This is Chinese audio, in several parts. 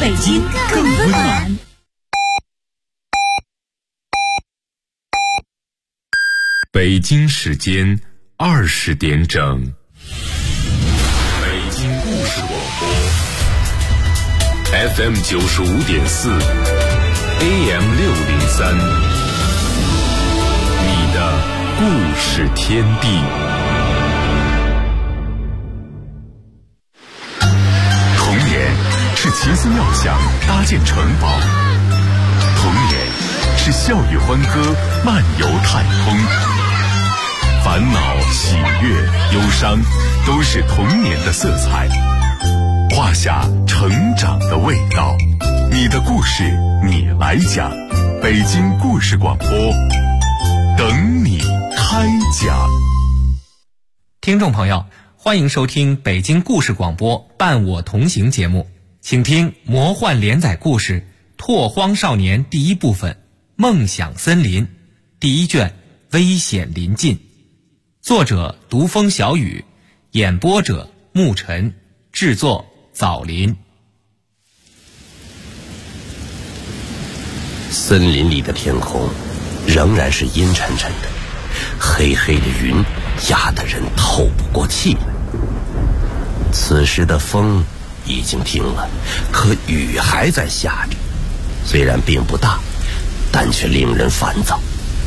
北京更温暖。 北京时间20点整，北京故事广播 FM 95.4 AM 603，你的故事天地。童年是奇思妙想搭建城堡，童年是笑语欢歌漫游太空，烦恼、喜悦、忧伤，都是童年的色彩，画下成长的味道。你的故事，你来讲。北京故事广播，等你开讲。 听众朋友，欢迎收听北京故事广播伴我同行节目，请听魔幻连载故事《拓荒少年》第一部分《梦想森林》第一卷《危险临近》，作者独风小雨，演播者沐晨，制作枣林。 森林里的天空仍然是阴沉沉的，黑黑的云压得人透不过气来。此时的风已经停了，可雨还在下着，虽然并不大，但却令人烦躁。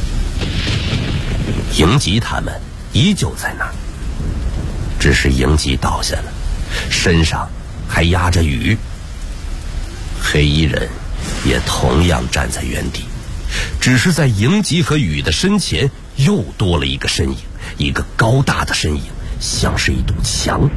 迎吉他们依旧在那儿，只是迎吉倒下了，身上还压着雨。黑衣人也同样站在原地，只是在迎吉和雨的身前又多了一个身影，一个高大的身影，像是一堵墙。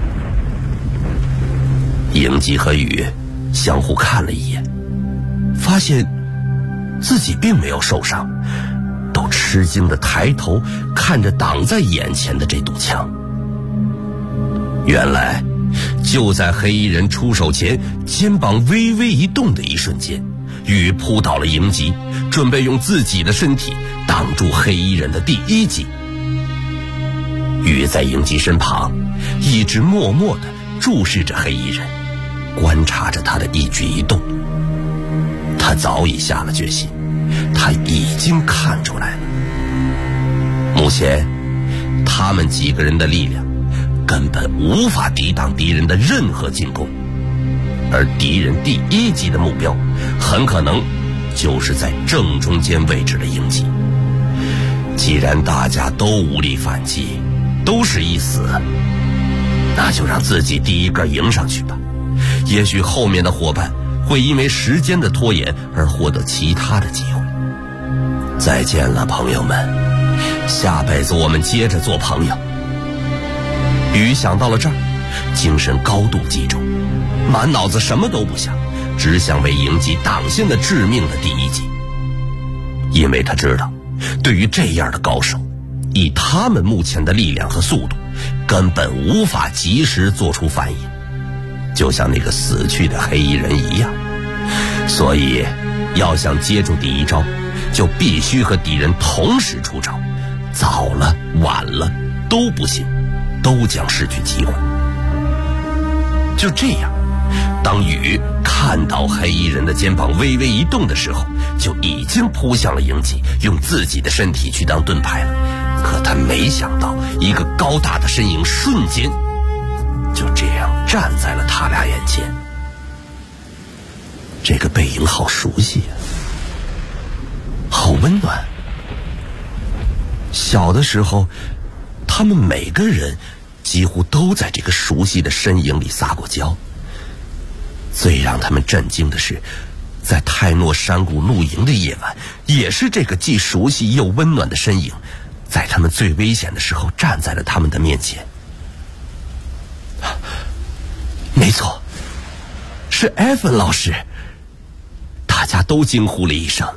迎吉和雨相互看了一眼，发现自己并没有受伤，都吃惊地抬头看着挡在眼前的这堵墙。原来就在黑衣人出手前，肩膀微微一动的一瞬间，雨扑倒了迎吉，准备用自己的身体挡住黑衣人的第一击。雨在迎吉身旁一直默默地注视着黑衣人，观察着他的一举一动。他早已下了决心，他已经看出来了，目前他们几个人的力量根本无法抵挡敌人的任何进攻，而敌人第一击的目标很可能就是在正中间位置的迎击。既然大家都无力反击，都是一死，那就让自己第一个迎上去吧，也许后面的伙伴会因为时间的拖延而获得其他的机会。再见了，朋友们，下辈子我们接着做朋友。雨想到了这儿，精神高度集中，满脑子什么都不想，只想为迎击挡下那致命的第一击。因为他知道，对于这样的高手，以他们目前的力量和速度，根本无法及时做出反应，就像那个死去的黑衣人一样。所以要想接住第一招，就必须和敌人同时出招，早了晚了都不行，都将失去机会。就这样，当雨看到黑衣人的肩膀微微一动的时候，就已经扑向了迎击，用自己的身体去当盾牌了。可他没想到，一个高大的身影瞬间就这样站在了他俩眼前。这个背影好熟悉啊，好温暖。小的时候，他们每个人几乎都在这个熟悉的身影里撒过娇。最让他们震惊的是，在泰诺山谷露营的夜晚，也是这个既熟悉又温暖的身影，在他们最危险的时候站在了他们的面前。没错，是艾芬老师。大家都惊呼了一声。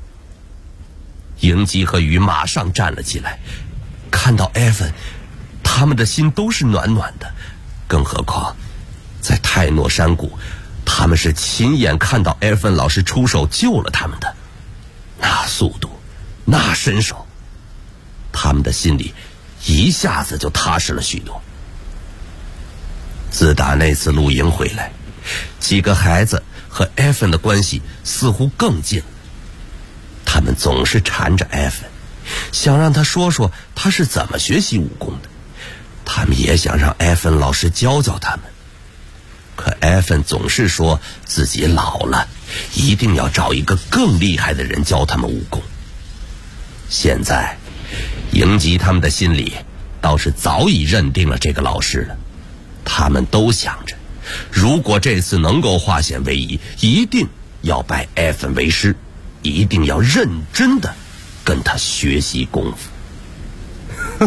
迎吉和雨马上站了起来，看到艾芬，他们的心都是暖暖的。更何况在泰诺山谷，他们是亲眼看到艾芬老师出手救了他们的，那速度，那身手，他们的心里一下子就踏实了许多。自打那次露营回来，几个孩子和艾芬的关系似乎更近了。他们总是缠着艾芬，想让他说说他是怎么学习武功的。他们也想让艾芬老师教教他们，可艾芬总是说自己老了，一定要找一个更厉害的人教他们武功。现在迎吉他们的心里倒是早已认定了这个老师了，他们都想着，如果这次能够化险为夷，一定要拜艾芬为师，一定要认真的跟他学习功夫。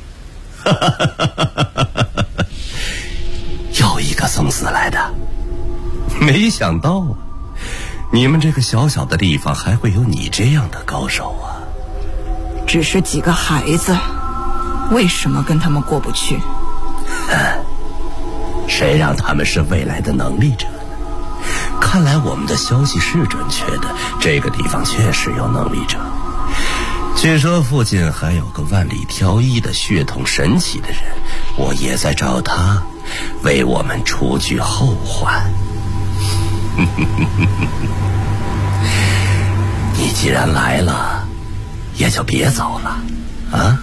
又一个送死来的，没想到啊，你们这个小小的地方还会有你这样的高手啊！ 只是几个孩子，为什么跟他们过不去？ 谁让他们是未来的能力者呢？看来我们的消息是准确的，这个地方确实有能力者。据说附近还有个万里挑一的血统神奇的人，我也在找他，为我们除去后患。你既然来了，也就别走了，啊？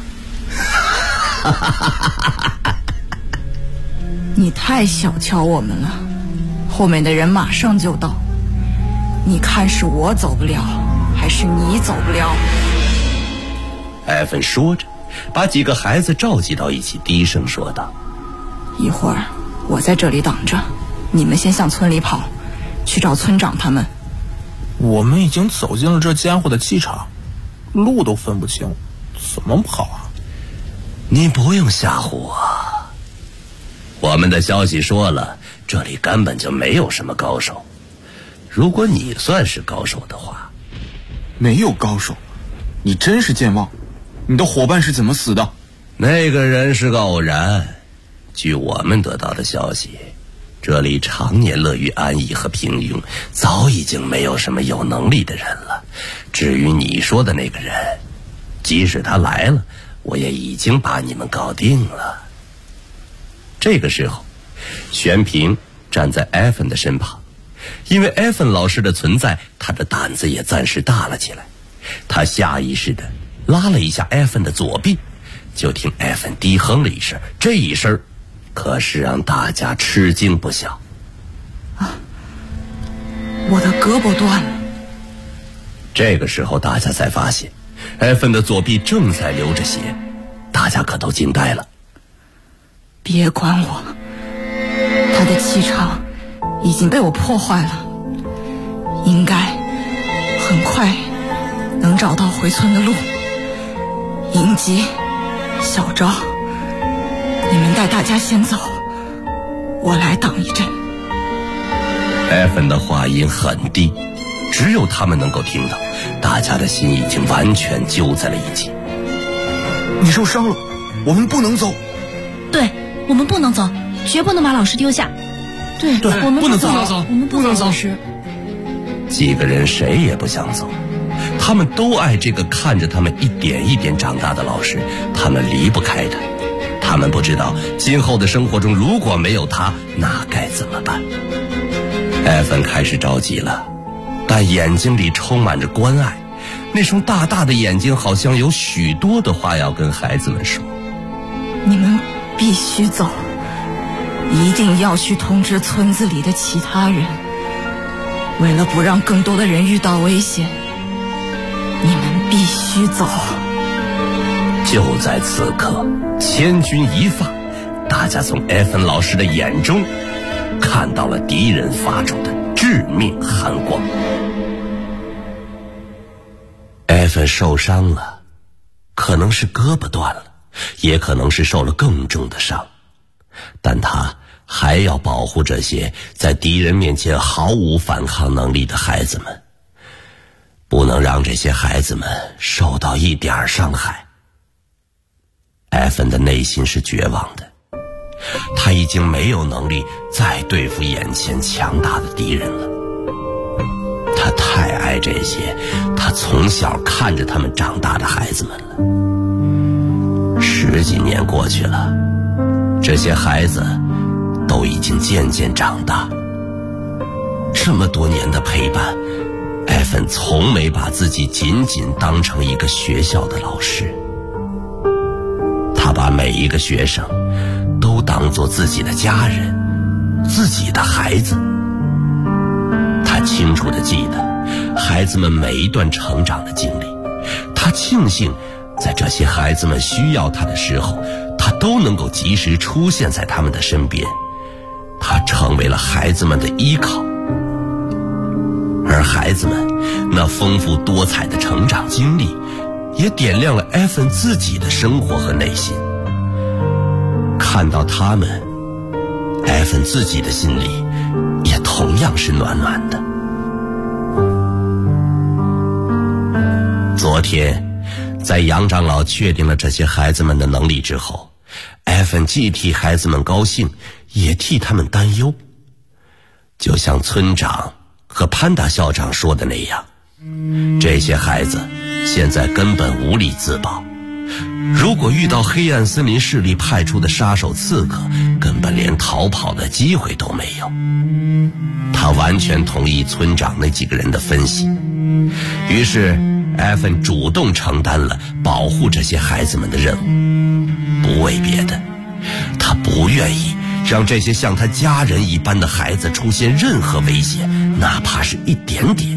你太小瞧我们了，后面的人马上就到，你看是我走不了，还是你走不了？ 艾芬说着，把几个孩子召集到一起，低声说道： 一会儿我在这里挡着，你们先向村里跑，去找村长他们。 我们已经走进了这家伙的气场，路都分不清，怎么跑啊？ 你不用吓唬我，我们的消息说了，这里根本就没有什么高手。如果你算是高手的话。 没有高手？你真是健忘。你的伙伴是怎么死的？ 那个人是个偶然。据我们得到的消息，这里常年乐于安逸和平庸，早已经没有什么有能力的人了。至于你说的那个人，即使他来了，我也已经把你们搞定了。这个时候，玄平站在艾芬的身旁，因为艾芬老师的存在，他的胆子也暂时大了起来。他下意识地拉了一下艾芬的左臂，就听艾芬低哼了一声，这一声可是让大家吃惊不小。 我的胳膊断了。 这个时候大家才发现，艾芬的左臂正在流着血，大家可都惊呆了。 别管我，他的气场已经被我破坏了，应该很快能找到回村的路。迎吉、小昭，你们带大家先走，我来挡一阵。 艾芬的话音很低，只有他们能够听到，大家的心已经完全揪在了一起。 你受伤了，我们不能走。 对，我们不能走，绝不能把老师丢下。对，我们不能走，我们不能走。老师， 几个人谁也不想走，他们都爱这个看着他们一点一点长大的老师，他们离不开他。他们不知道今后的生活中如果没有他，那该怎么办。艾芬开始着急了，但眼睛里充满着关爱，那双大大的眼睛好像有许多的话要跟孩子们说。 你们必须走，一定要去通知村子里的其他人，为了不让更多的人遇到危险，你们必须走。 就在此刻，千钧一发，大家从艾芬老师的眼中看到了敌人发出的致命寒光。艾芬受伤了，可能是胳膊断了，也可能是受了更重的伤，但他还要保护这些在敌人面前毫无反抗能力的孩子们，不能让这些孩子们受到一点伤害。艾芬的内心是绝望的，他已经没有能力再对付眼前强大的敌人了。他太爱这些他从小看着他们长大的孩子们了。10几年过去了，这些孩子都已经渐渐长大， 这么多年的陪伴，艾芬从没把自己仅仅当成一个学校的老师，他把每一个学生都当作自己的家人，自己的孩子。他清楚地记得孩子们每一段成长的经历，他庆幸在这些孩子们需要他的时候，他都能够及时出现在他们的身边，他成为了孩子们的依靠。而孩子们那丰富多彩的成长经历，也点亮了艾芬自己的生活和内心。看到他们，艾芬自己的心里也同样是暖暖的。昨天在杨长老确定了这些孩子们的能力之后，艾芬既替孩子们高兴，也替他们担忧。就像村长和潘达校长说的那样，这些孩子现在根本无力自保，如果遇到黑暗森林势力派出的杀手刺客，根本连逃跑的机会都没有。他完全同意村长那几个人的分析，于是艾芬主动承担了保护这些孩子们的任务，不为别的，他不愿意让这些像他家人一般的孩子出现任何危险，哪怕是一点点。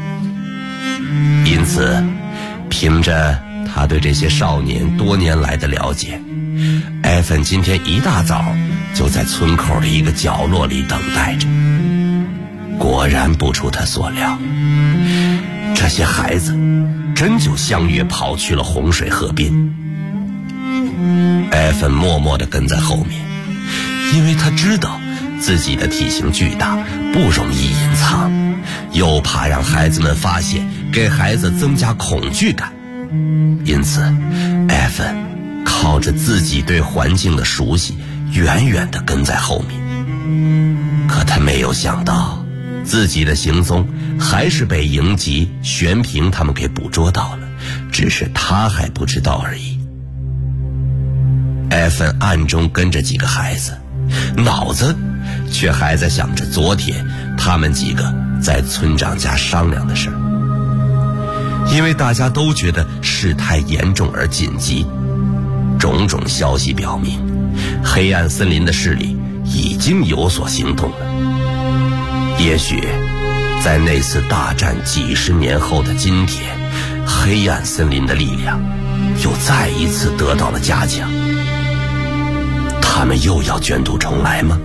因此，凭着他对这些少年多年来的了解，艾芬今天一大早就在村口的一个角落里等待着。果然不出他所料，这些孩子真就相约跑去了洪水河边。艾芬默默地跟在后面，因为他知道自己的体型巨大，不容易隐藏，又怕让孩子们发现，给孩子增加恐惧感。因此艾芬靠着自己对环境的熟悉，远远地跟在后面。可他没有想到，自己的行踪还是被迎吉、玄平他们给捕捉到了，只是他还不知道而已。艾芬暗中跟着几个孩子，脑子却还在想着昨天他们几个在村长家商量的事儿。因为大家都觉得事态严重而紧急，种种消息表明，黑暗森林的势力已经有所行动了。也许在那次大战几十年后的今天，黑暗森林的力量又再一次得到了加强。他们又要卷土重来吗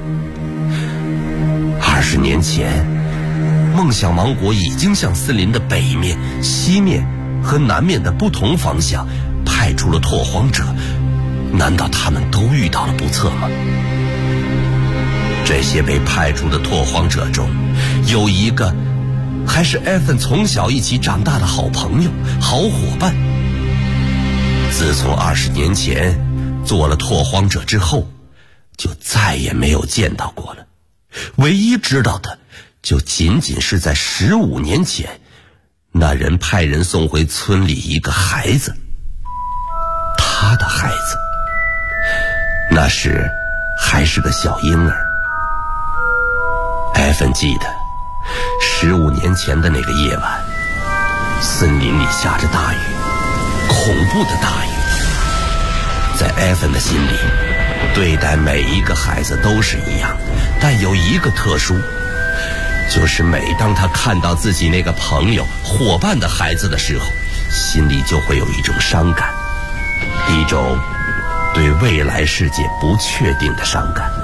？20年前，梦想王国已经向森林的北面、西面和南面的不同方向派出了拓荒者，难道他们都遇到了不测吗？这些被派出的拓荒者中，有一个还是艾芬从小一起长大的好朋友、好伙伴。自从20年前做了拓荒者之后，就再也没有见到过了。唯一知道的就仅仅是在15年前，那人派人送回村里一个孩子，他的孩子，那时还是个小婴儿。艾芬记得15年前的那个夜晚，森林里下着大雨，恐怖的大雨。在艾芬的心里，对待每一个孩子都是一样，但有一个特殊，就是每当他看到自己那个朋友、伙伴的孩子的时候，心里就会有一种伤感，一种对未来世界不确定的伤感。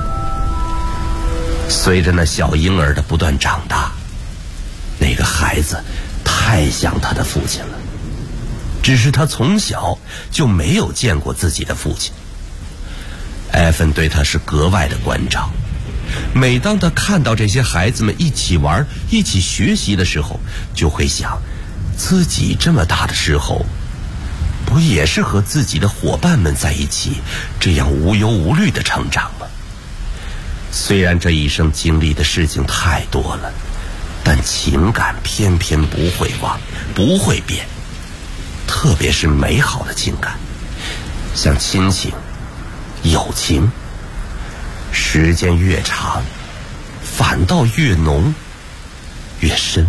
随着那小婴儿的不断长大，那个孩子太像他的父亲了，只是他从小就没有见过自己的父亲。艾芬对他是格外的关照，每当他看到这些孩子们一起玩、一起学习的时候，就会想，自己这么大的时候，不也是和自己的伙伴们在一起，这样无忧无虑的成长吗？虽然这一生经历的事情太多了，但情感偏偏不会忘，不会变，特别是美好的情感，像亲情、友情，时间越长反倒越浓， 越深。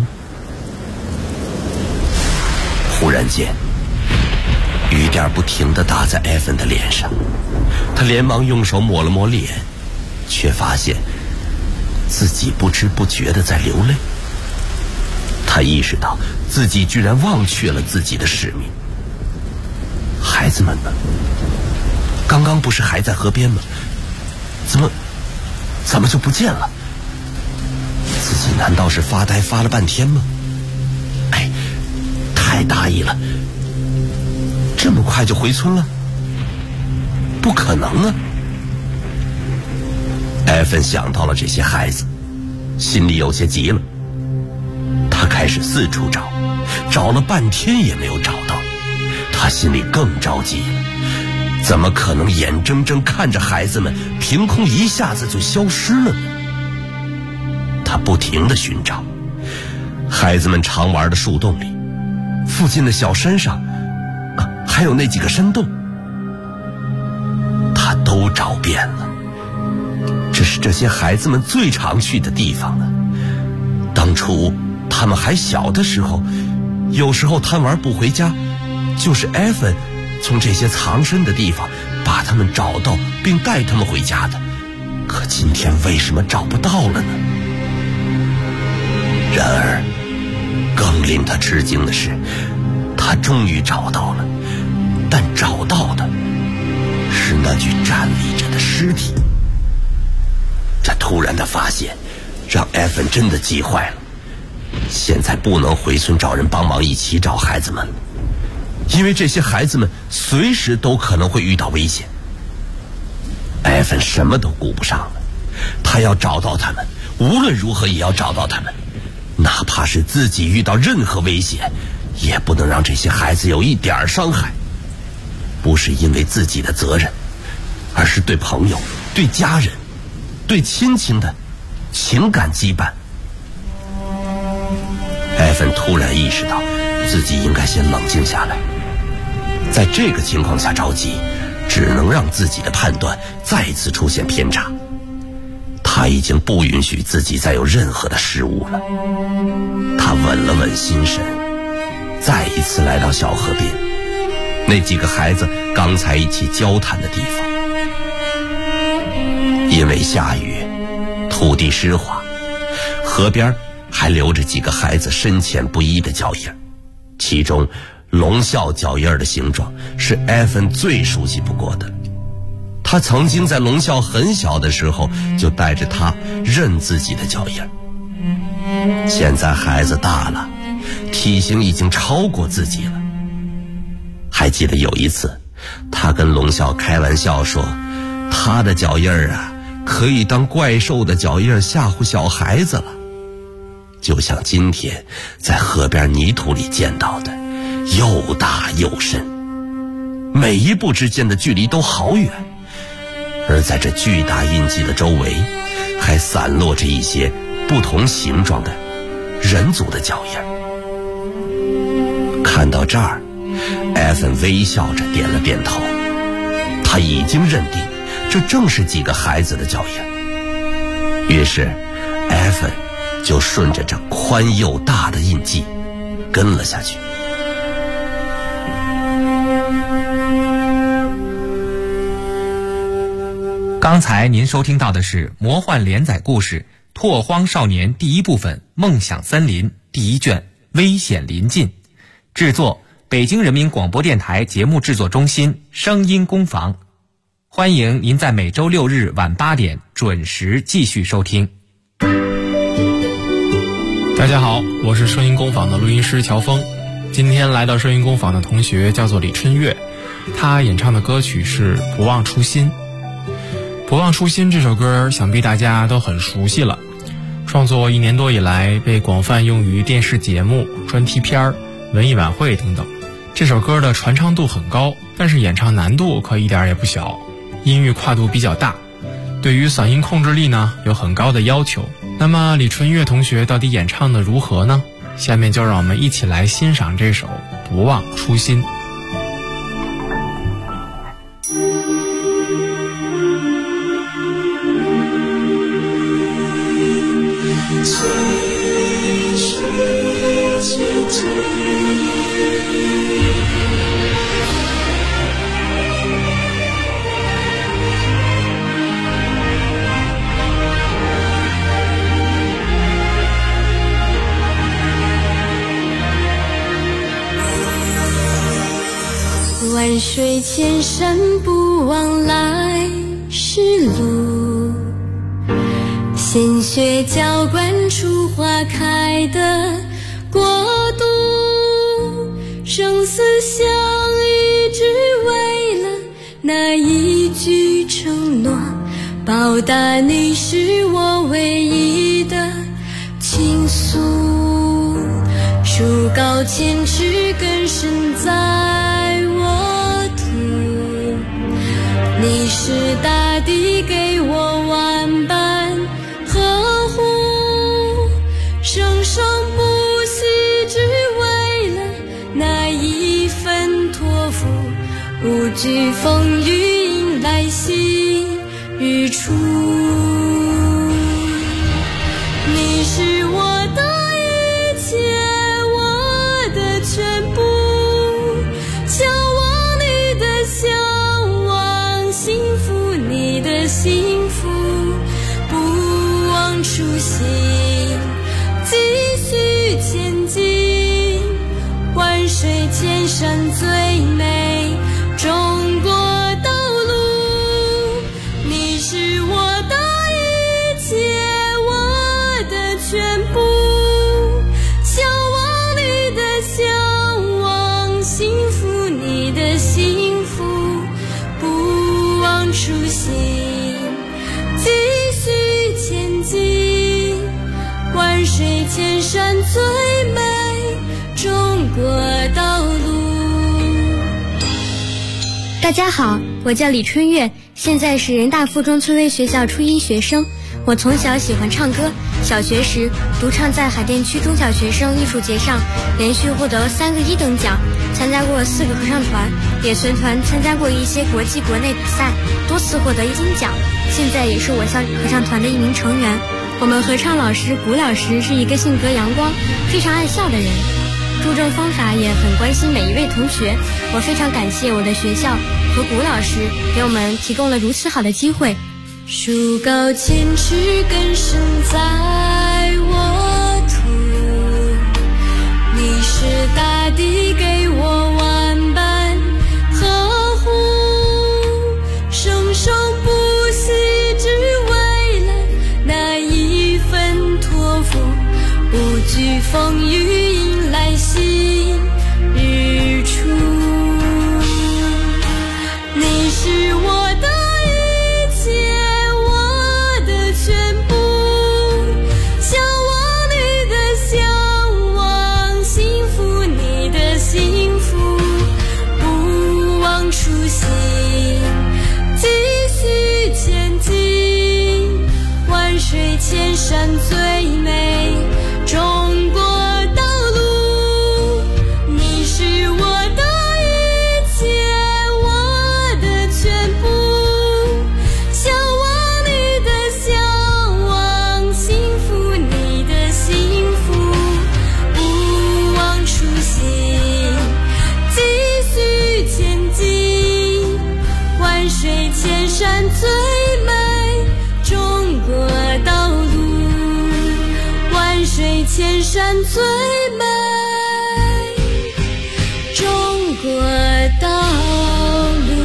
忽然间，雨点不停地打在艾芬的脸上，他连忙用手抹了抹脸，却发现自己不知不觉地在流泪。他意识到自己居然忘却了自己的使命。孩子们呢？刚刚不是还在河边吗？怎么就不见了？自己难道是发呆发了半天吗？太大意了，这么快就回村了？不可能啊！艾芬想到了这些孩子，心里有些急了。他开始四处找了半天也没有找到，他心里更着急了。怎么可能眼睁睁看着孩子们凭空一下子就消失了呢？他不停地寻找，孩子们常玩的树洞里，附近的小山上，还有那几个山洞，他都找遍了。这是这些孩子们最常去的地方了。当初他们还小的时候，有时候贪玩不回家，就是艾芬从这些藏身的地方把他们找到并带他们回家的。可今天为什么找不到了呢？然而更令他吃惊的是，他终于找到了，但找到的是那具站立着的尸体。这突然的发现让艾芬真的急坏了。现在不能回村找人帮忙一起找孩子们了，因为这些孩子们随时都可能会遇到危险。艾芬什么都顾不上了，他要找到他们，无论如何也要找到他们，哪怕是自己遇到任何危险，也不能让这些孩子有一点伤害。不是因为自己的责任，而是对朋友、对家人、对亲情的情感羁绊。艾芬突然意识到自己应该先冷静下来，在这个情况下着急，只能让自己的判断再次出现偏差。他已经不允许自己再有任何的失误了。他稳了稳心神，再一次来到小河边，那几个孩子刚才一起交谈的地方。因为下雨，土地湿滑，河边还留着几个孩子深浅不一的脚印，其中龙啸脚印的形状是艾芬最熟悉不过的。他曾经在龙啸很小的时候就带着他认自己的脚印。现在孩子大了，体型已经超过自己了。还记得有一次，他跟龙啸开玩笑说，他的脚印可以当怪兽的脚印吓唬小孩子了。就像今天在河边泥土里见到的，又大又深，每一步之间的距离都好远，而在这巨大印记的周围，还散落着一些不同形状的人族的脚印。看到这儿，艾芬微笑着点了点头，他已经认定这正是几个孩子的脚印。于是艾芬就顺着这宽又大的印记跟了下去。 刚才您收听到的是魔幻连载故事《拓荒少年》第一部分《梦想森林》第一卷危险临近，制作北京人民广播电台节目制作中心声音工坊。欢迎您在每周6日晚8点准时继续收听。 大家好，我是声音工坊的录音师乔峰。今天来到声音工坊的同学叫做李春月，他演唱的歌曲是《不忘初心》。《不忘初心》这首歌想必大家都很熟悉了，创作1年多以来被广泛用于电视节目、专题片、文艺晚会等等。这首歌的传唱度很高，但是演唱难度可一点也不小，音域跨度比较大，对于嗓音控制力呢有很高的要求。那么李春月同学到底演唱的如何呢？下面就让我们一起来欣赏这首《不忘初心》。 最万水千山不忘来时路，鲜血浇灌出花开的国度，生死相遇只为了那一句承诺，报答你是我唯一的倾诉，树高千尺根深在我土，你是大地给我万般呵护，生生不息只为了那一份托付，无惧风雨迎来新日出，你是我的一切，我的全部，向往你的向往，幸福你的幸福，不忘初心，继续前进，万水千山最美中国道路，你是我的一切，我的全部，向往你的向往，幸福你的幸福，不忘初心，继续前进，万水千山最美中国道路。 大家好，我叫李春月，现在是人大附中村威学校初一学生。我从小喜欢唱歌，小学时独唱在海淀区中小学生艺术节上连续获得3个1等奖，参加过4个合唱团，也随团参加过一些国际国内比赛，多次获得金奖。现在也是我校合唱团的一名成员。我们合唱老师古老师是一个性格阳光、非常爱笑的人，注重方法，也很关心每一位同学。我非常感谢我的学校和古老师给我们提供了如此好的机会。 树高千尺根深在我土，你是大地给我万般呵护，生生不息只为了那一份托付，不惧风雨迎来新日出，你是我的一切，我的全部，向往你的向往，幸福你的幸福，不忘初心，继续前进，万水千山最美中国道路，你是我的一切，我的全部，向往你的向往，幸福你的幸福，不忘初心，继续前进，万水千山最美中国道路，万水千山最美中国道路。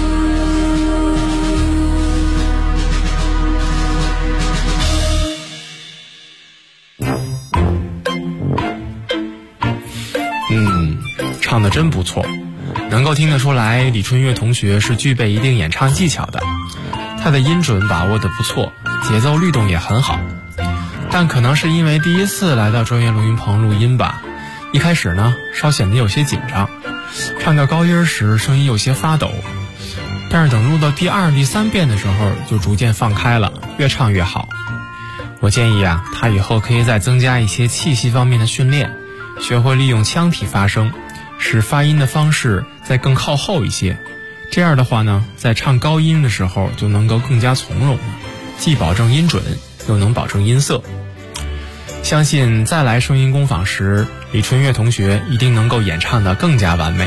唱得真不错，能够听得出来李春月同学是具备一定演唱技巧的，他的音准把握得不错，节奏律动也很好。但可能是因为第一次来到专业录音棚录音吧，一开始呢稍显得有些紧张，唱到高音时声音有些发抖，但是等录到第2、第3遍的时候就逐渐放开了，越唱越好。我建议他以后可以再增加一些气息方面的训练，学会利用腔体发声，使发音的方式再更靠后一些，这样的话呢，在唱高音的时候就能够更加从容了，既保证音准又能保证音色。 相信再来声音工坊时，李春月同学一定能够演唱得更加完美。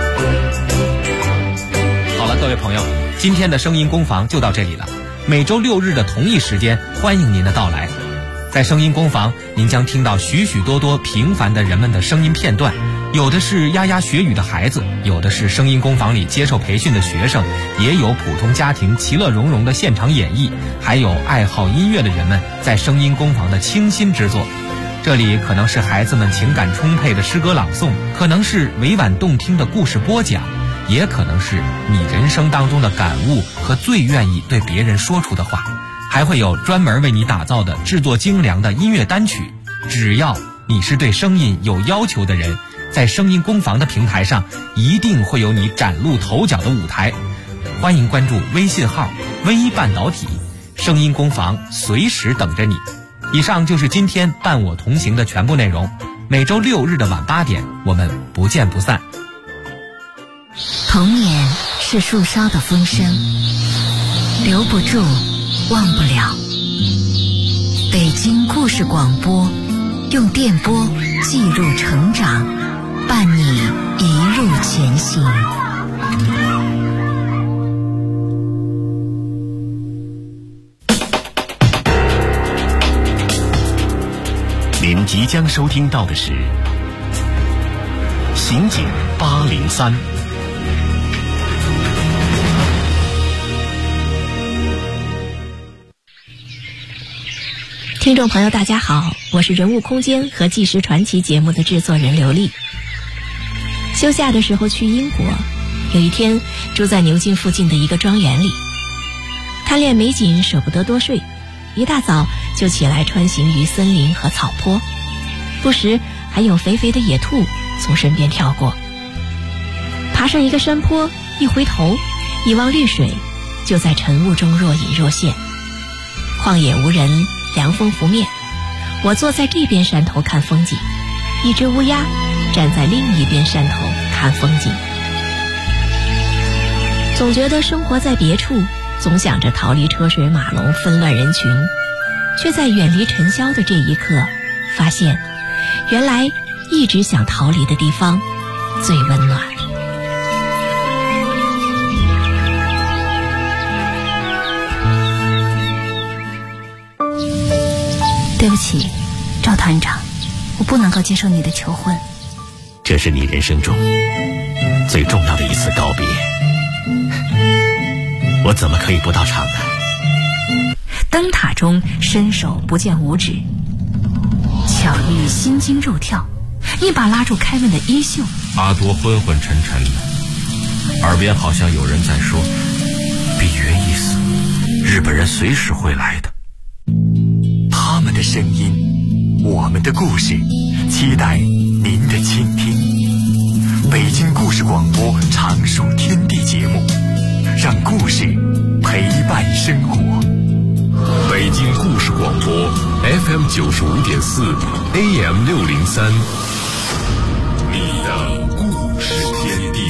好了，各位朋友，今天的声音工坊就到这里了。每周6日的同一时间，欢迎您的到来。在声音工坊，您将听到许许多多平凡的人们的声音片段，有的是牙牙学语的孩子，有的是声音工坊里接受培训的学生，也有普通家庭其乐融融的现场演绎，还有爱好音乐的人们在声音工坊的倾心之作。这里可能是孩子们情感充沛的诗歌朗诵，可能是委婉动听的故事播讲，也可能是你人生当中的感悟和最愿意对别人说出的话，还会有专门为你打造的制作精良的音乐单曲。只要你是对声音有要求的人，在声音工坊的平台上一定会有你崭露头角的舞台。欢迎关注微信号微半导体，声音工坊随时等着你。以上就是今天伴我同行的全部内容，每周6日的晚8点，我们不见不散。 童年是树梢的风声，留不住，忘不了。北京故事广播，用电波记录成长，伴你一路前行。 您即将收听到的是刑警803。 听众朋友大家好，我是人物空间和纪实传奇节目的制作人刘丽。休假的时候去英国，有一天住在牛津附近的一个庄园里，贪恋美景舍不得多睡，一大早就起来穿行于森林和草坡，不时还有肥肥的野兔从身边跳过。爬上一个山坡，一回头一望绿水，就在晨雾中若隐若现。旷野无人，凉风拂面，我坐在这边山头看风景，一只乌鸦站在另一边山头看风景。总觉得生活在别处，总想着逃离车水马龙纷乱人群，却在远离尘嚣的这一刻发现，原来一直想逃离的地方最温暖。 对不起，赵团长，我不能够接受你的求婚。 这是你人生中最重要的一次告别，我怎么可以不到场呢？ 灯塔中伸手不见五指，巧遇心惊肉跳，一把拉住凯文的衣袖。 阿多昏昏沉沉的，耳边好像有人在说：比约一死，日本人随时会来的。 他们的声音，我们的故事，期待您的倾听。北京故事广播常数天地节目，让故事陪伴生活。 北京故事广播 FM 95.4 AM 603，你的故事天地。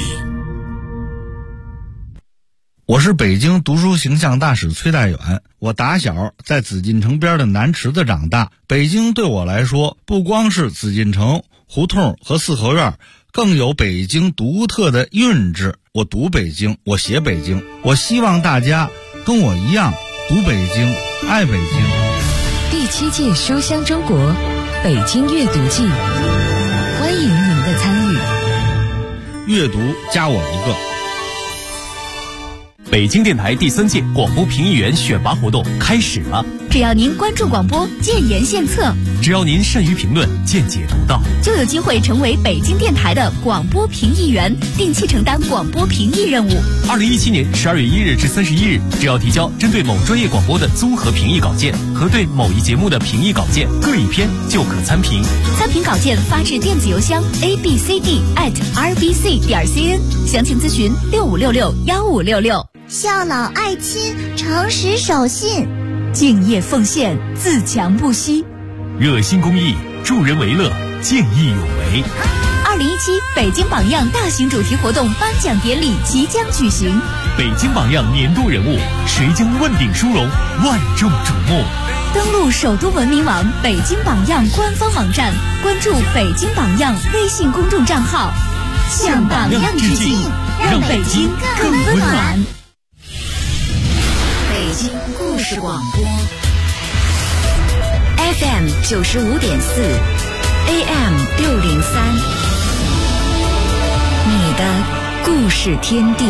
我是北京读书形象大使崔大远，我打小在紫禁城边的南池子长大。北京对我来说，不光是紫禁城、胡同和四合院，更有北京独特的韵致。我读北京，我写北京，我希望大家跟我一样读北京，爱北京。 第7届书香中国北京阅读季，欢迎您的参与。 阅读加我一个。 北京电台第3届广播评议员选拔活动开始了。 只要您关注广播，建言献策； 只要您善于评论，见解独到， 就有机会成为北京电台的广播评议员，定期承担广播评议任务。 2017年12月1日至31日，只要提交针对某专业广播的综合评议稿件和对某一节目的评议稿件各一篇，就可参评。 参评稿件发至电子邮箱 abcd@rbc.cn， 详情咨询65661566。 孝老爱亲，诚实守信， 敬业奉献，自强不息， 热心公益，助人为乐，见义勇为。 2017北京榜样大型主题活动颁奖典礼即将举行。 北京榜样年度人物，谁将问鼎殊荣，万众瞩目。 登录首都文明网北京榜样官方网站，关注北京榜样微信公众账号，向榜样致敬，让北京更温暖。 北京故事广播 FM 95.4 AM 603，你的故事天地。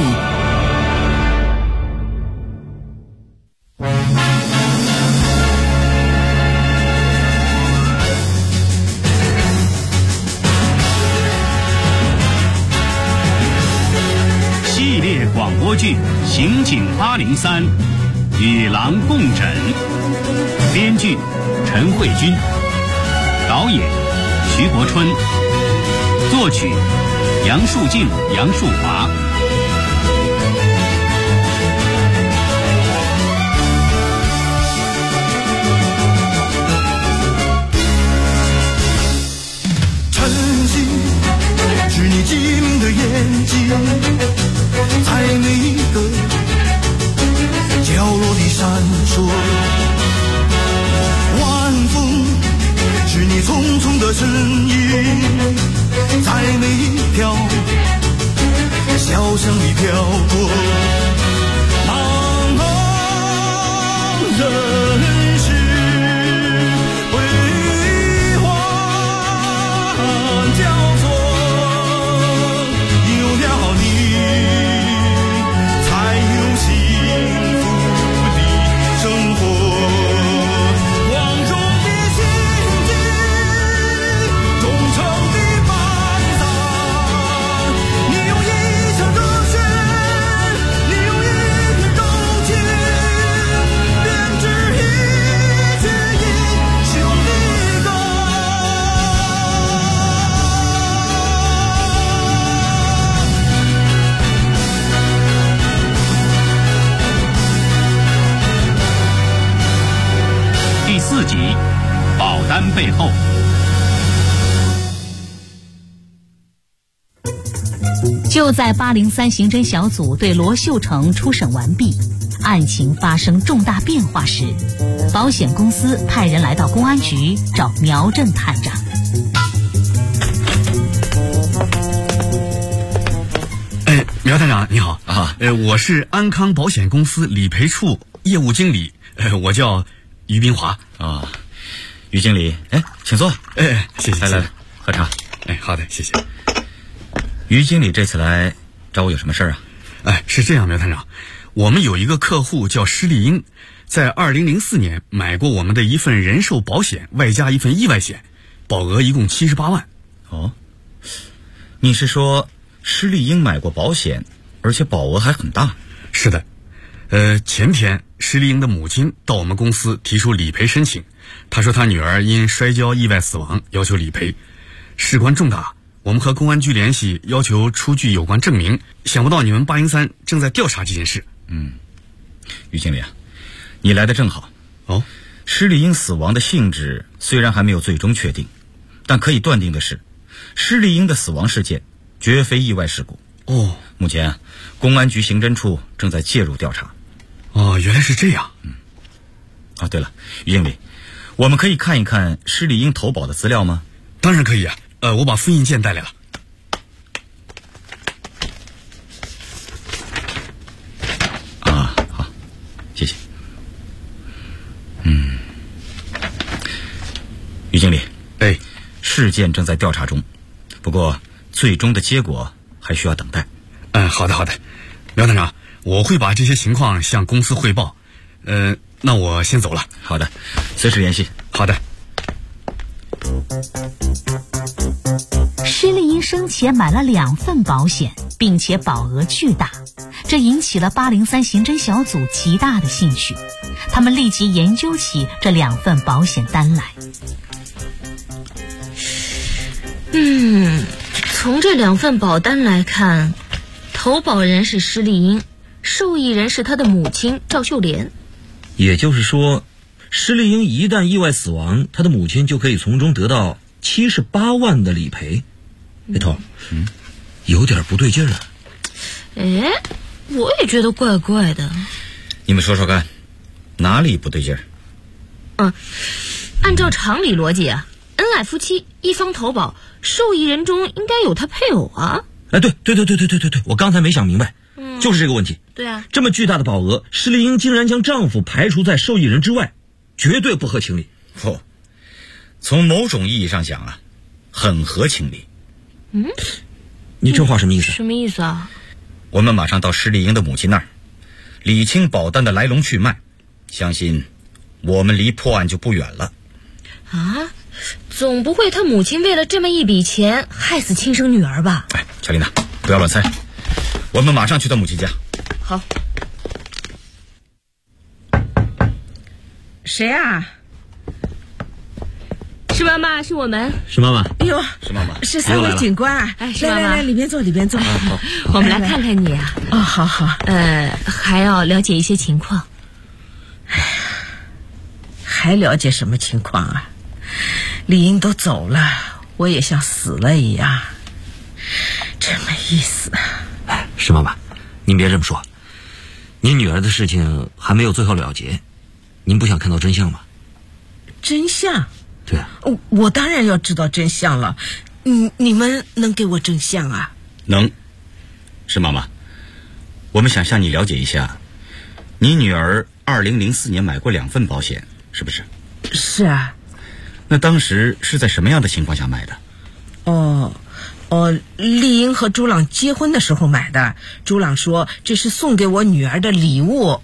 系列广播剧《刑警803》，与狼共枕。编剧陈慧君，导演徐国春，作曲杨树静、杨树华。 晨曦是你机灵的眼睛，在每一个角落里闪烁。晚风是你匆匆的身影，在每一条小巷里飘过。茫茫人世辉煌交错，有了你才有幸福的生活。光荣的心境，忠诚的伴郎，你用一腔热血，你用一片柔情，编织一曲英雄的歌。 第4集，保单背后。 就在803刑侦小组对罗秀成初审完毕，案情发生重大变化时，保险公司派人来到公安局找苗振探长。 苗探长你好啊，我是安康保险公司理赔处业务经理，我叫于斌华啊。于经理，请坐。 谢谢。 来，喝茶。 好的，谢谢。 于经理这次来找我有什么事儿啊？ 是这样，苗探长，我们有一个客户叫施丽英，在2004年买过我们的一份人寿保险，外加一份意外险，保额一共78万。 哦，你是说施丽英买过保险，而且保额还很大？ 是的。前天施丽英的母亲到我们公司提出理赔申请，她说她女儿因摔跤意外死亡，要求理赔，事关重大，我们和公安局联系，要求出具有关证明，想不到你们803正在调查这件事。 于经理啊，你来的正好。施丽英死亡的性质虽然还没有最终确定，但可以断定的是，施丽英的死亡事件绝非意外事故。目前公安局刑侦处正在介入调查。 原来是这样。 对了，于经理，我们可以看一看施丽英投保的资料吗？ 当然可以啊，我把复印件带来了。 好，谢谢。于经理，事件正在调查中，不过最终的结果还需要等待。 好的，苗探长，我会把这些情况向公司汇报。那我先走了。 好的，随时联系。 好的。 施丽英生前买了2份保险，并且保额巨大，这引起了803刑侦小组极大的兴趣。他们立即研究起这2份保险单来。 从这2份保单来看，投保人是施丽英，受益人是她的母亲赵秀莲。 也就是说，施丽英一旦意外死亡，她的母亲就可以从中得到78万的理赔。 那头，有点不对劲了。 哎，我也觉得怪怪的。 你们说说看，哪里不对劲儿？ 按照常理逻辑啊，恩爱夫妻一方投保，受益人中应该有他配偶啊。 哎，对，我刚才没想明白，就是这个问题。 对啊， 这么巨大的保额，施丽英竟然将丈夫排除在受益人之外，绝对不合情理。 不，从某种意义上讲啊，很合情理。 你这话什么意思？ 什么意思啊？ 我们马上到施丽英的母亲那儿，理清保单的来龙去脉，相信我们离破案就不远了。 啊，总不会他母亲为了这么一笔钱害死亲生女儿吧？ 哎，乔丽娜，不要乱猜，我们马上去到母亲家。 好。 谁啊？ 是妈妈，是我们。 是妈妈。 哎呦， 是妈妈， 是三位警官啊！ 哎，是妈妈， 来，里边坐，里边坐。 我们来看看你啊。 哦，好。 还要了解一些情况。 还了解什么情况啊？丽英都走了，我也像死了一样，真没意思。 是妈妈，您别这么说，您女儿的事情还没有最后了结，您不想看到真相吗？ 真相？ 对啊， 我当然要知道真相了。你们能给我真相啊？ 能。是妈妈，我们想向你了解一下，你女儿2004年买过2份保险，是不是？ 是啊。 那当时是在什么样的情况下买的？ 丽英和朱朗结婚的时候买的。朱朗说这是送给我女儿的礼物。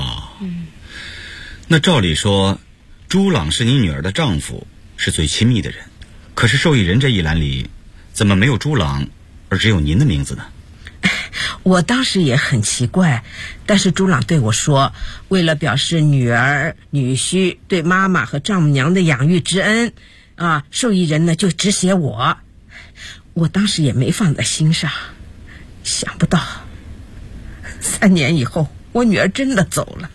那照理说，朱朗是你女儿的丈夫，是最亲密的人，可是受益人这一栏里怎么没有朱朗，而只有您的名字呢？ 我当时也很奇怪，但是朱朗对我说，为了表示女儿女婿对妈妈和丈母娘的养育之恩啊，受益人呢就只写我。我当时也没放在心上，想不到3年以后我女儿真的走了。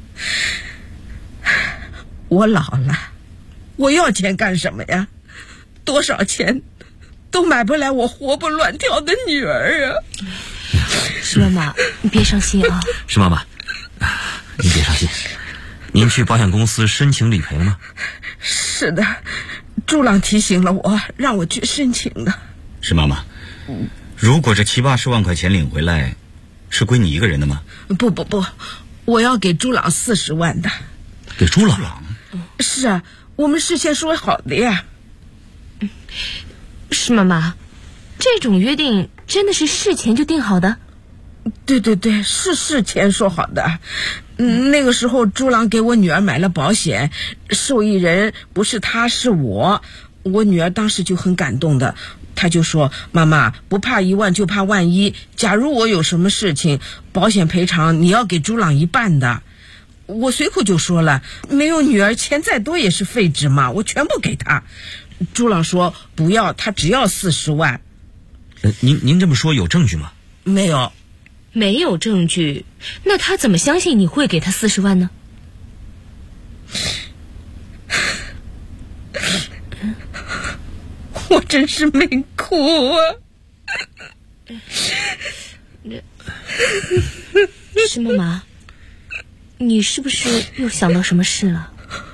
我老了，我要钱干什么呀？多少钱都买不来我活蹦乱跳的女儿啊！ 是妈妈，你别伤心啊。 是妈妈，您别伤心。您去保险公司申请理赔了吗？ 是的，朱朗提醒了我，让我去申请的。 是妈妈，如果这70-80万块钱领回来，是归你一个人的吗？ 不，我要给朱朗40万的。 给朱朗？ 是啊，我们事先说好的呀。 是妈妈，这种约定真的是事前就定好的？ 对，是事前说好的。那个时候朱朗给我女儿买了保险，受益人不是他是我。我女儿当时就很感动的，她就说，妈妈，不怕1万就怕万一，假如我有什么事情，保险赔偿你要给朱朗1半的。我随口就说了，没有女儿钱再多也是废纸嘛，我全部给他。朱朗说不要，他只要40万。 您这么说有证据吗？ 没有证据，那他怎么相信你会给他40万呢？ 我真是命苦啊！ 是妈妈，你是不是又想到什么事了？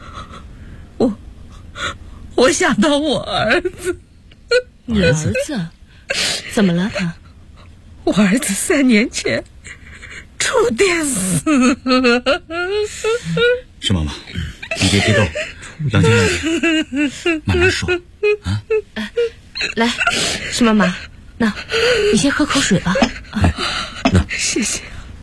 我想到我儿子。 你儿子怎么了他？ 我儿子3年前触电死了。 是妈妈，你别动，冷静，慢慢说啊。 来，是妈妈，那你先喝口水吧。 谢谢。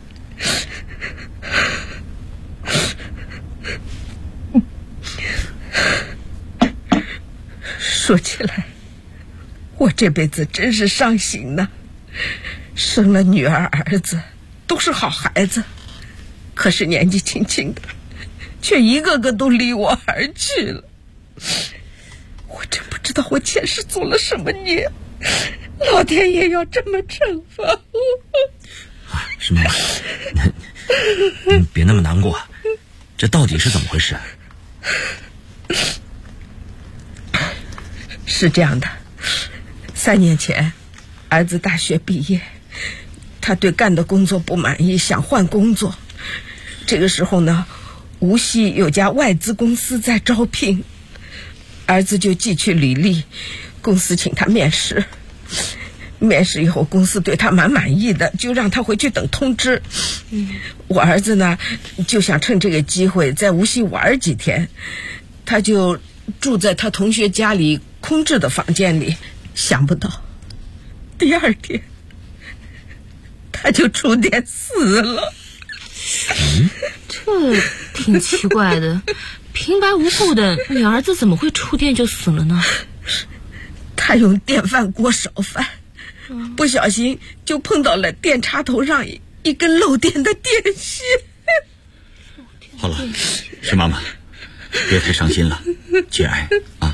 说起来，我这辈子真是伤心呐。生了女儿儿子都是好孩子，可是年纪轻轻的却一个个都离我而去了。我真不知道我前世做了什么孽，老天爷要这么惩罚我。 是妈妈，你别那么难过，这到底是怎么回事？ 是这样的 3年前，儿子大学毕业，他对干的工作不满意，想换工作。这个时候呢，无锡有家外资公司在招聘，儿子就寄去履历，公司请他面试。面试以后，公司对他蛮满意的，就让他回去等通知。我儿子呢，就想趁这个机会在无锡玩几天，他就住在他同学家里空置的房间里。想不到第2天他就触电死了。 这挺奇怪的，平白无故的，你儿子怎么会触电就死了呢？ 他用电饭锅烧饭，不小心就碰到了电插头上一根漏电的电线。 好了，石妈妈，别太伤心了，节哀啊。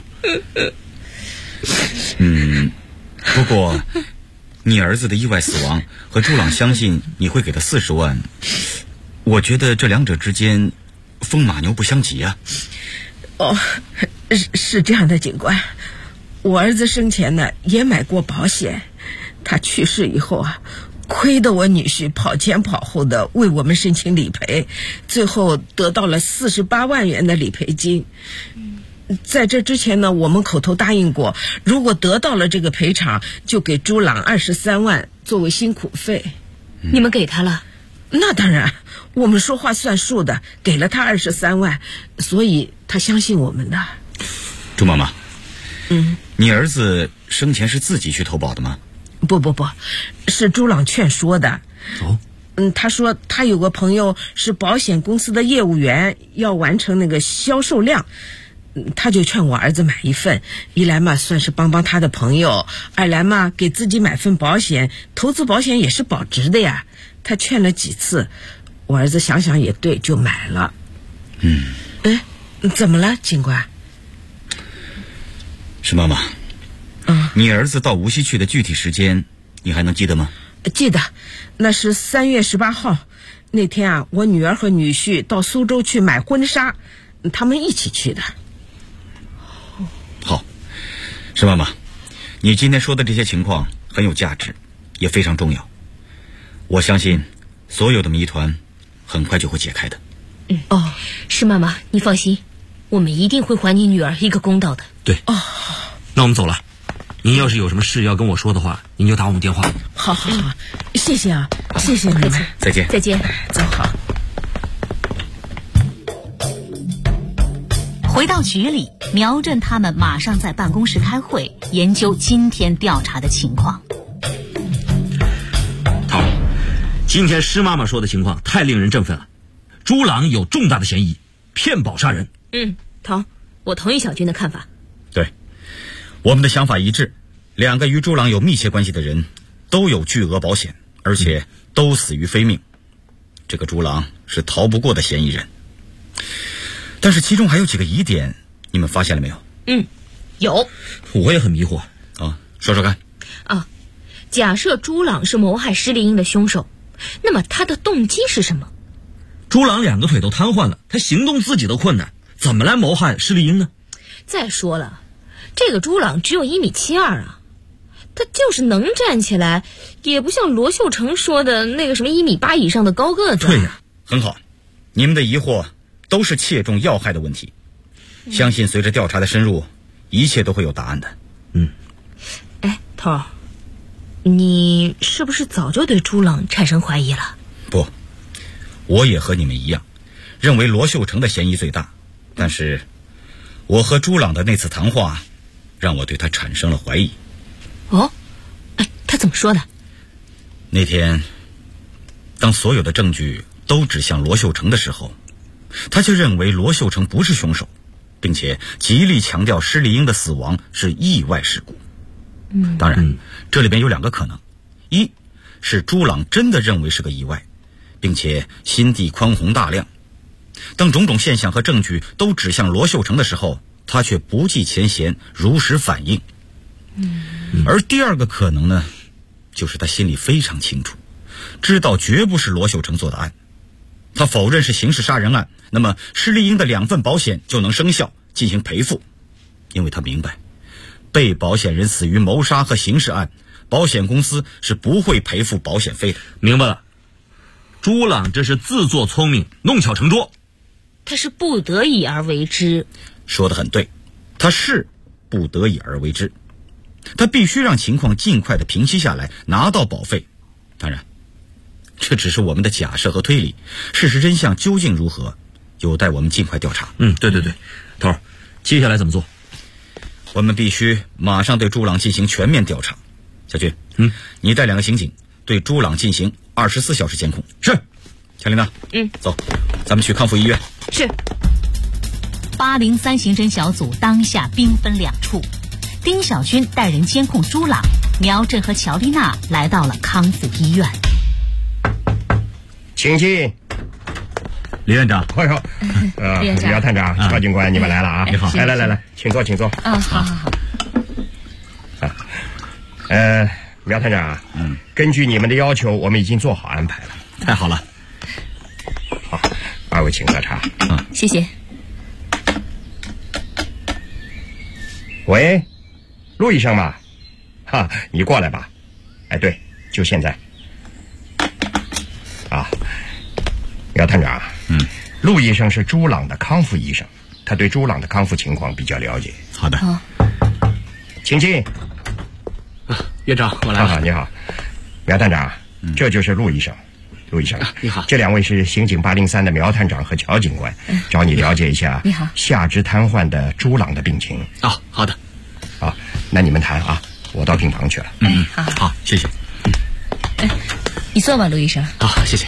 不过你儿子的意外死亡和朱朗相信你会给他40万，我觉得这两者之间风马牛不相及啊。 是这样的，警官，我儿子生前呢也买过保险，他去世以后啊，亏得我女婿跑前跑后的为我们申请理赔，最后得到了48万元的理赔金。在这之前呢，我们口头答应过，如果得到了这个赔偿，就给朱朗23万作为辛苦费。 你们给他了？ 那当然，我们说话算数的，给了他23万，所以他相信我们的。 朱妈妈，你儿子生前是自己去投保的吗？ 不，是朱朗劝说的。他说他有个朋友是保险公司的业务员，要完成那个销售量，他就劝我儿子买一份，一来嘛算是帮他的朋友，二来嘛给自己买份保险，投资保险也是保值的呀。他劝了几次，我儿子想想也对，就买了。怎么了，警官？ 石妈妈，你儿子到无锡去的具体时间你还能记得吗？ 记得，那是3月18号那天啊，我女儿和女婿到苏州去买婚纱，他们一起去的。 好，石妈妈，你今天说的这些情况很有价值，也非常重要。我相信所有的谜团很快就会解开的。 是妈妈，你放心，我们一定会还你女儿一个公道的。 对。那我们走了。您要是有什么事要跟我说的话，您就打我们电话。 好，谢谢啊，谢谢你们。 再见。 再见。 走好。 回到局里，苗振他们马上在办公室开会，研究今天调查的情况。 好，今天施妈妈说的情况太令人振奋了，朱朗有重大的嫌疑，骗保杀人。 彤，我同意小军的看法。 对，我们的想法一致，2个与朱朗有密切关系的人都有巨额保险，而且都死于非命，这个朱朗是逃不过的嫌疑人。但是其中还有几个疑点，你们发现了没有？ 有。 我也很迷惑啊，说说看。 假设朱朗是谋害施丽英的凶手，那么他的动机是什么？ 朱朗2个腿都瘫痪了，他行动自己都困难，怎么来谋害施丽英呢？ 再说了，这个朱朗只有1.72米啊，他就是能站起来，也不像罗秀成说的那个什么1.8米以上的高个子。 对呀，很好，你们的疑惑都是切中要害的问题，相信随着调查的深入，一切都会有答案的。 头儿，你是不是早就对朱朗产生怀疑了？ 不，我也和你们一样，认为罗秀成的嫌疑最大，但是我和朱朗的那次谈话让我对他产生了怀疑。 他怎么说的？ 那天当所有的证据都指向罗秀成的时候，他就认为罗秀成不是凶手，并且极力强调施丽英的死亡是意外事故。当然，这里边有2个可能，一是朱朗真的认为是个意外，并且心地宽宏大量，当种种现象和证据都指向罗秀成的时候，他却不计前嫌，如实反应。而第2个可能呢，就是他心里非常清楚，知道绝不是罗秀成做的案，他否认是刑事杀人案，那么施丽英的2份保险就能生效进行赔付，因为他明白被保险人死于谋杀和刑事案，保险公司是不会赔付保险费的。 明白了，朱朗这是自作聪明，弄巧成拙。 他是不得已而为之。 说得很对，他是不得已而为之，他必须让情况尽快的平息下来，拿到保费。当然，这只是我们的假设和推理，事实真相究竟如何，有待我们尽快调查。 对，头儿，接下来怎么做？ 我们必须马上对朱朗进行全面调查。小军，你带2个刑警对朱朗进行24小时监控。 是。 乔琳娜，走，咱们去康复医院。 是。 803刑侦小组当下兵分两处，丁小军带人监控朱朗，苗振和乔丽娜来到了康复医院。 请进。 李院长， 哎呦，苗探长、乔警官，你们来了啊！ 你好， 来，请坐，请坐。 好。 苗探长，根据你们的要求，我们已经做好安排了。 太好了。 好，2位请喝茶。 谢谢。 喂，陆医生吗？你过来吧。哎，对，就现在。苗探长，陆医生是朱朗的康复医生，他对朱朗的康复情况比较了解。 好的。 请进。 院长，我来了。 你好，苗探长，这就是陆医生。陆医生， 你好。 这2位是刑警803的苗探长和乔警官，找你了解一下下肢瘫痪的朱朗的病情。 好的。 那你们谈啊，我到病房去了。 好，谢谢。 你坐吧，陆医生。 好，谢谢。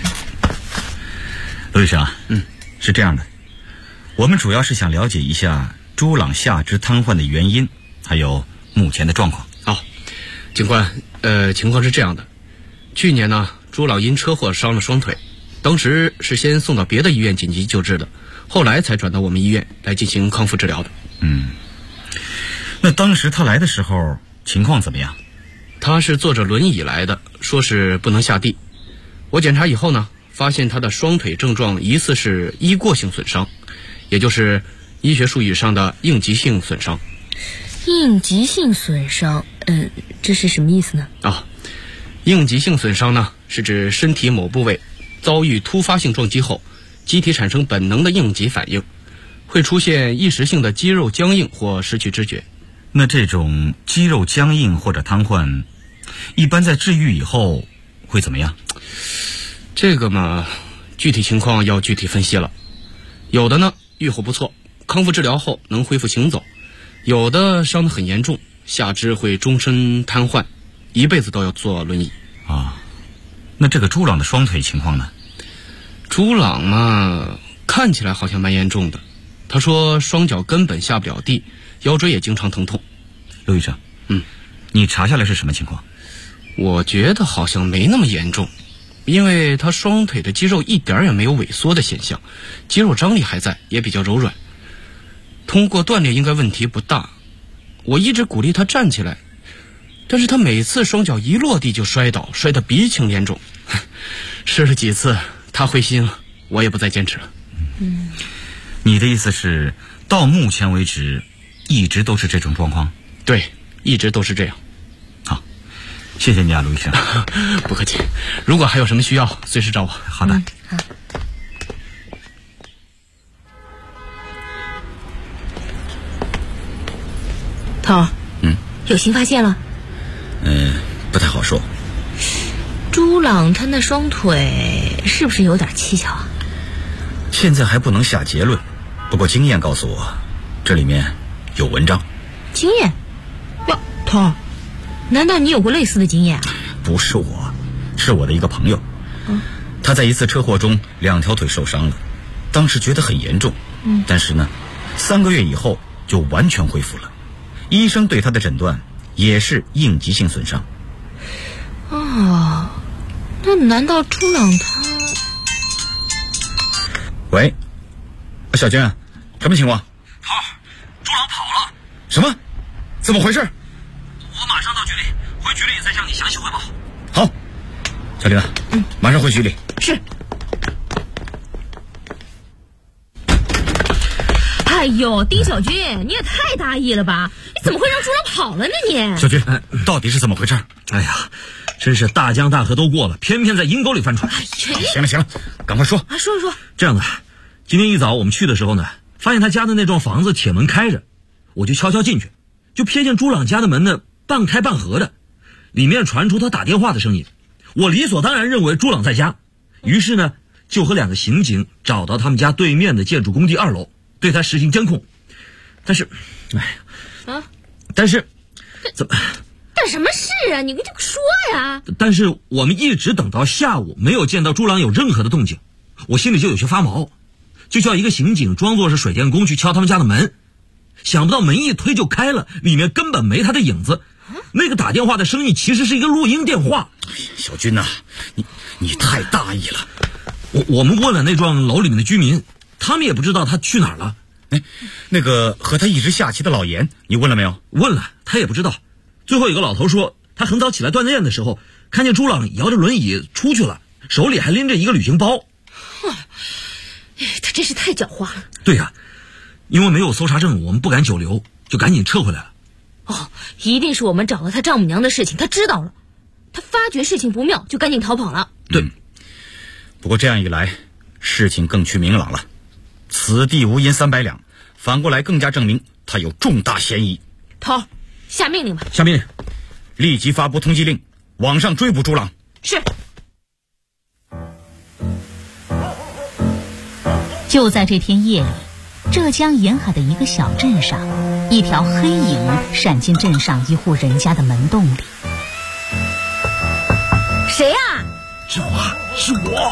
陆医生，是这样的，我们主要是想了解一下朱朗下肢瘫痪的原因，还有目前的状况。 警官，情况是这样的，去年呢，朱朗因车祸伤了双腿，当时是先送到别的医院紧急救治的，后来才转到我们医院来进行康复治疗的。 那当时他来的时候情况怎么样？ 他是坐着轮椅来的，说是不能下地。我检查以后呢，发现他的双腿症状疑似是医过性损伤，也就是医学术语上的应急性损伤。 应急性损伤，这是什么意思呢？ 应急性损伤呢，是指身体某部位遭遇突发性撞击后，机体产生本能的应急反应，会出现一时性的肌肉僵硬或失去知觉。 那这种肌肉僵硬或者瘫痪，一般在治愈以后会怎么样？ 这个嘛，具体情况要具体分析了。有的呢，愈后不错，康复治疗后能恢复行走；有的伤得很严重，下肢会终身瘫痪，一辈子都要坐轮椅。 那这个朱朗的双腿情况呢？ 朱朗嘛，看起来好像蛮严重的。他说双脚根本下不了地，腰椎也经常疼痛。 陆医生，你查下来是什么情况？ 我觉得好像没那么严重，因为他双腿的肌肉一点也没有萎缩的现象，肌肉张力还在，也比较柔软。通过锻炼应该问题不大。我一直鼓励他站起来，但是他每次双脚一落地就摔倒，摔得鼻青脸肿。试了几次，他灰心了，我也不再坚持了。 你的意思是，到目前为止，一直都是这种状况？ 对，一直都是这样。 好，谢谢你啊，陆医生。 不客气，如果还有什么需要，随时找我。 好的。 好。头，有新发现了？ 不太好说。 朱朗他那双腿是不是有点蹊跷啊？ 现在还不能下结论，不过经验告诉我，这里面有文章。 经验？哟，头，难道你有过类似的经验啊？ 不是我，是我的一个朋友。他在一次车祸中2条腿受伤了，当时觉得很严重，但是呢，3个月以后就完全恢复了。医生对他的诊断也是应急性损伤。 那难道朱朗他…… 喂，小娟，什么情况？ 头，朱朗跑了。 什么？怎么回事？ 我马上到局里，回局里再向你详细汇报。 好，小丽娜，马上回局里。 是。 哎呦，丁小军，你也太大意了吧？你怎么会让朱郎跑了呢你？ 小军，到底是怎么回事？ 哎呀，真是大江大河都过了，偏偏在阴沟里翻船。 行了，赶快说。 说。 这样的，今天一早我们去的时候呢，发现他家的那幢房子铁门开着，我就悄悄进去，就瞥见朱朗家的门呢半开半合的，里面传出他打电话的声音。我理所当然认为朱朗在家，于是呢就和2个刑警找到他们家对面的建筑工地2楼，对他实行监控。但是，但是怎么？ 干什么事啊？你跟这个说呀！ 但是我们一直等到下午，没有见到朱朗有任何的动静，我心里就有些发毛，就叫一个刑警装作是水电工去敲他们家的门，想不到门一推就开了，里面根本没他的影子。那个打电话的声音其实是一个录音电话。 小军呐，你太大意了。 我们问了那幢楼里面的居民，他们也不知道他去哪儿了。 那个和他一直下棋的老严，你问了没有？ 问了，他也不知道。最后有个老头说，他很早起来锻炼的时候，看见朱朗摇着轮椅出去了，手里还拎着一个旅行包。 他真是太狡猾了。 对呀，因为没有搜查证，我们不敢久留，就赶紧撤回来了。 一定是我们找了他丈母娘的事情，他知道了，他发觉事情不妙，就赶紧逃跑了。 对， 不过这样一来，事情更趋明朗了。此地无银300两，反过来更加证明他有重大嫌疑。 头，下命令吧。 下命令， 立即发布通缉令，网上追捕朱朗。 是。 就在这天夜里，浙江沿海的一个小镇上，一条黑影闪进镇上一户人家的门洞里。 谁呀？ 是我。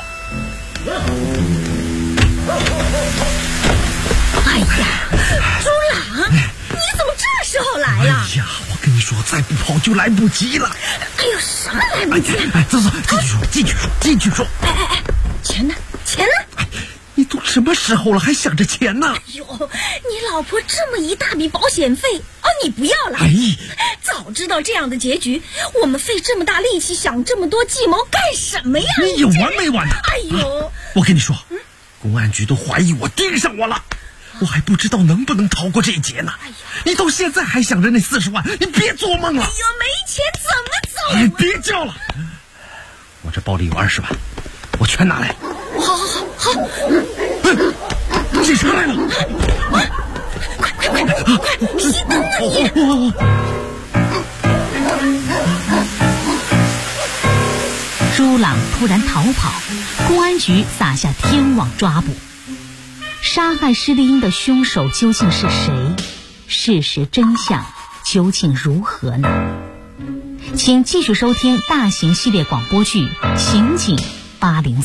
哎呀，朱朗，你怎么这时候来了？ 哎呀，我跟你说，再不跑就来不及了。 哎呦，什么来不及？ 走，进去说。 钱呢？ 你都什么时候了，还想着钱呢？ 哎呦，你老婆这么一大笔保险费，你不要了？早知道这样的结局，我们费这么大力气想这么多计谋干什么呀？ 你有完没完呢？ 哎呦， 我跟你说，公安局都怀疑我盯上我了，我还不知道能不能逃过这一劫呢。你到现在还想着那40万，你别做梦了。 哎呦，没钱怎么走？ 你别叫了，我这包里有20万，我全拿来。 好， 警察来了！ 快，熄灯啊你！ 朱朗突然逃跑，公安局撒下天网抓捕。杀害施丽英的凶手究竟是谁？事实真相究竟如何呢？请继续收听大型系列广播剧《刑警803》。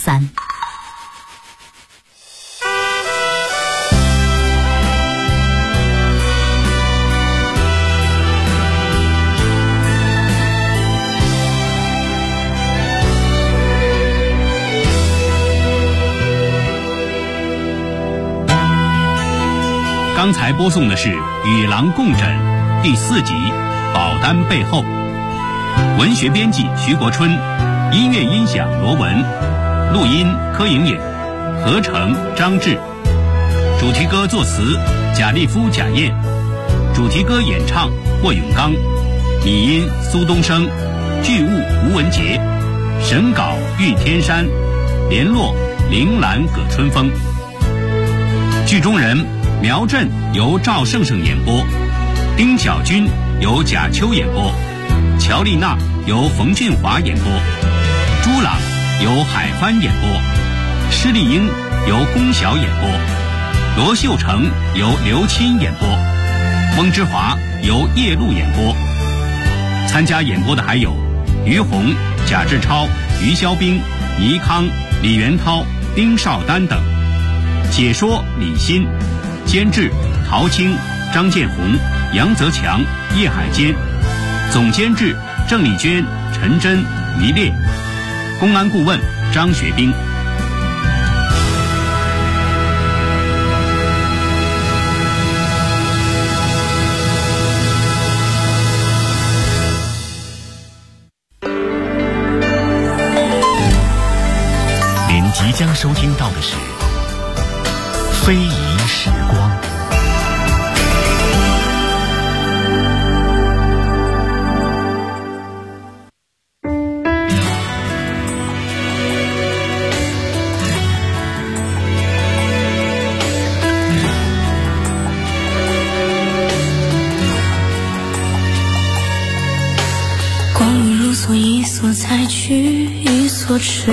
刚才播送的是《与狼共枕》第4集《保单背后》，文学编辑徐国春，音乐音响罗文，录音柯莹莹，合成张志，主题歌作词贾立夫、贾燕，主题歌演唱霍永刚，拟音苏东升，剧务吴文杰，审稿玉天山，联络铃兰葛春风。剧中人苗振由赵胜胜演播，丁小军由贾秋演播，乔丽娜由冯俊华演播，朱朗由海帆演播，施丽英由龚晓演播，罗秀成由刘钦演播，翁之华由叶璐演播。参加演播的还有于红、贾志超、于肖兵、倪康、李元涛、丁少丹等。解说李欣，监制陶青、张建红、杨泽强、叶海坚，总监制郑丽娟、陈真、于烈，公安顾问张学兵。 您即将收听到的是《非遗时光》。 光阴如梭，一梭采取，一梭吃。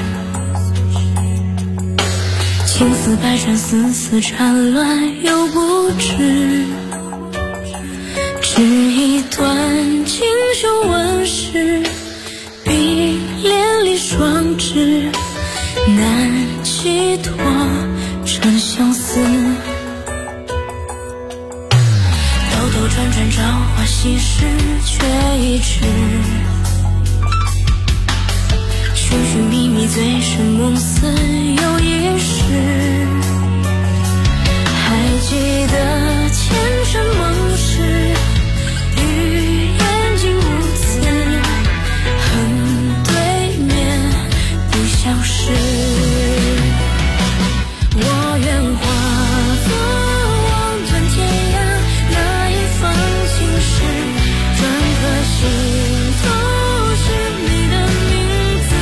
情丝百转，丝丝缠乱又不知。只一段锦绣纹饰，碧连理双枝，难寄托成相思。兜兜转转，朝花夕拾，却已迟。寻寻觅觅，醉生梦死又一世。还记得前尘梦事，与眼睛无词，恨对面不相识。我愿化作望断天涯那一方青石，转颗心都是你的名字。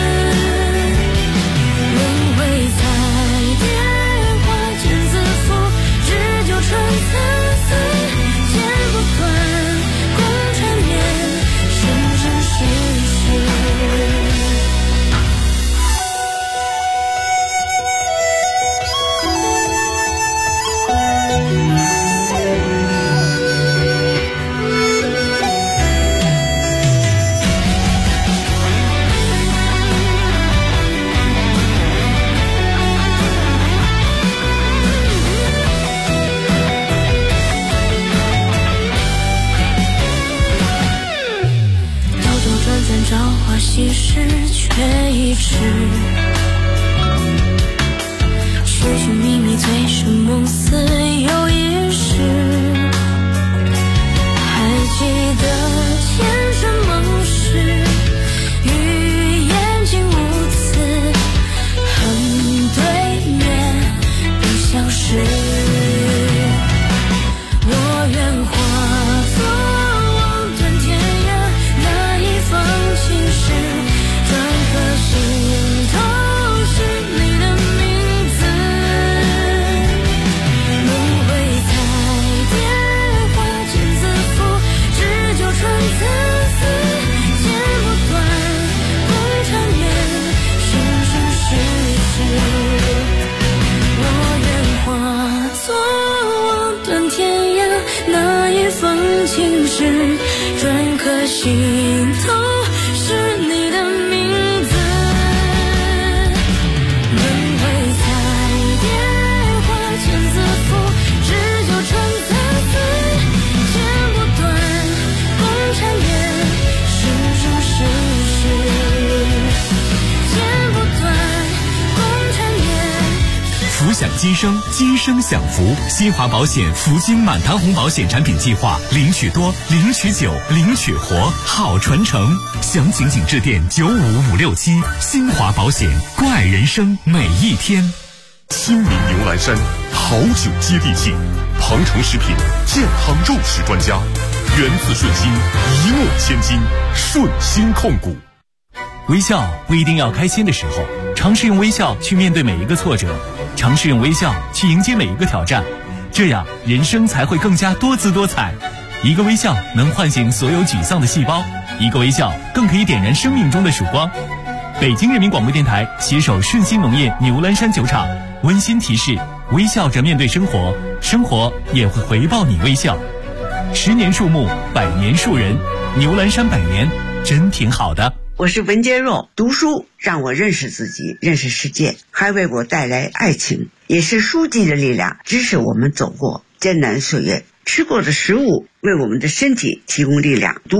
轮回在电话间自负，只纠缠参差，剪不断共缠绵，生生世世。朝花夕拾，却已迟。寻寻觅觅，醉生梦死又一世。还记得前尘梦事，与眼睛无词，恨对面不相识。我愿化作望断天涯那一方青石，转颗心都是你的名字。轮回在电话间自负，只纠缠参差，剪不断共缠绵，生生世世。我愿化作望断天涯那一方青石，转颗心都是你的名字。轮回在电话间自负，只纠缠参差，剪不断共缠绵，生生世世。剪不断共缠绵。 福享今生，今生享福。新华保险福金满堂红保险产品计划，领取多，领取久，领取活，好传承。详情请致电95567。新华保险，关爱人生每一天。 亲民牛栏山，好酒接地气，庞城食品健康肉食专家，源自顺心，一诺千金，顺心控股。 微笑不一定要开心的时候，尝试用微笑去面对每一个挫折，尝试用微笑去迎接每一个挑战，这样人生才会更加多姿多彩。一个微笑能唤醒所有沮丧的细胞，一个微笑更可以点燃生命中的曙光。北京人民广播电台携手顺心农业牛栏山酒厂温馨提示：微笑着面对生活，生活也会回报你微笑。10年树木，100年树人，牛栏山100年真挺好的。 我是文洁若，读书让我认识自己，认识世界，还为我带来爱情，也是书籍的力量，支持我们走过艰难岁月。吃过的食物为我们的身体提供力量。读